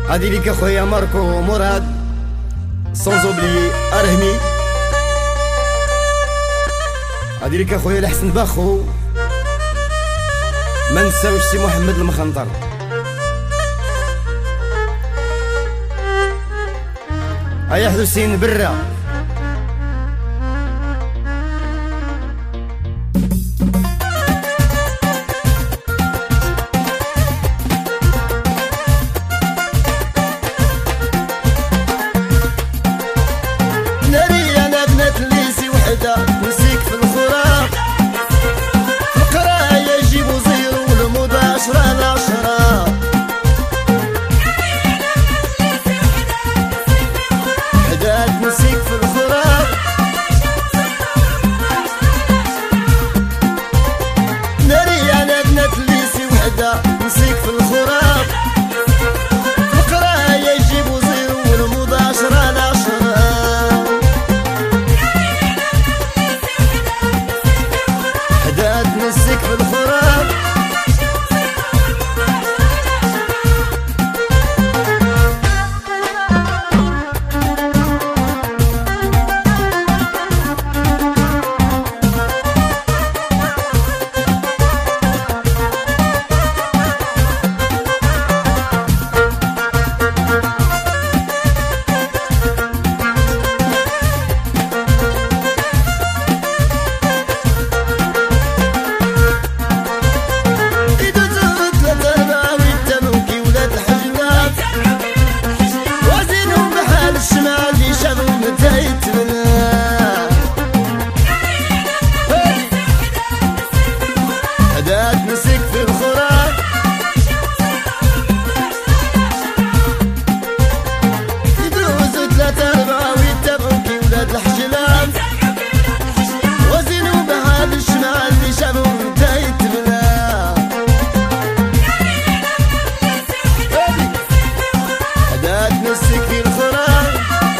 هادي ليك اخويا ماركو مراد سون زوبلي ارهمي. هادي ليك اخويا الحسن باخو، ما نساوش سي محمد المخنطر. هيا حسين برا نسيك في الخراق في القراية يجيبوا زيرو والموضة 10 على 10. حداد نسيك في الخراق ناري على بنات الليسي وحدة نسيك في الخراق في القراية يجيبوا زيرو والموضة 10 على 10. نسيك في الخراق نسيك في الخراق يدوزوا 3 4 ويتابعوكي ولاد الحجلان وزنوا بهاد الشمال اللي شافوا نتا يتبنى. حداد نسيك في الخراق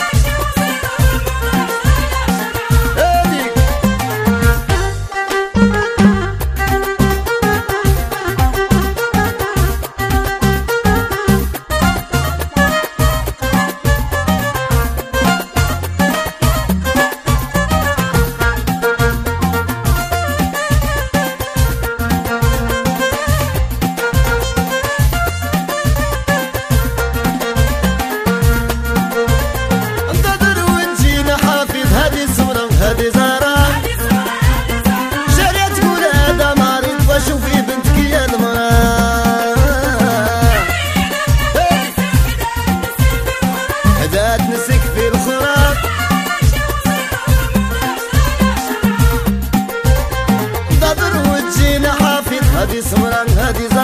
هادي زهرة شريت ولادة مريض وشوفي بنتك يا المرأة. حداد نسيك في الخراق ضدر وتجينا حافظ هادي سمران هادي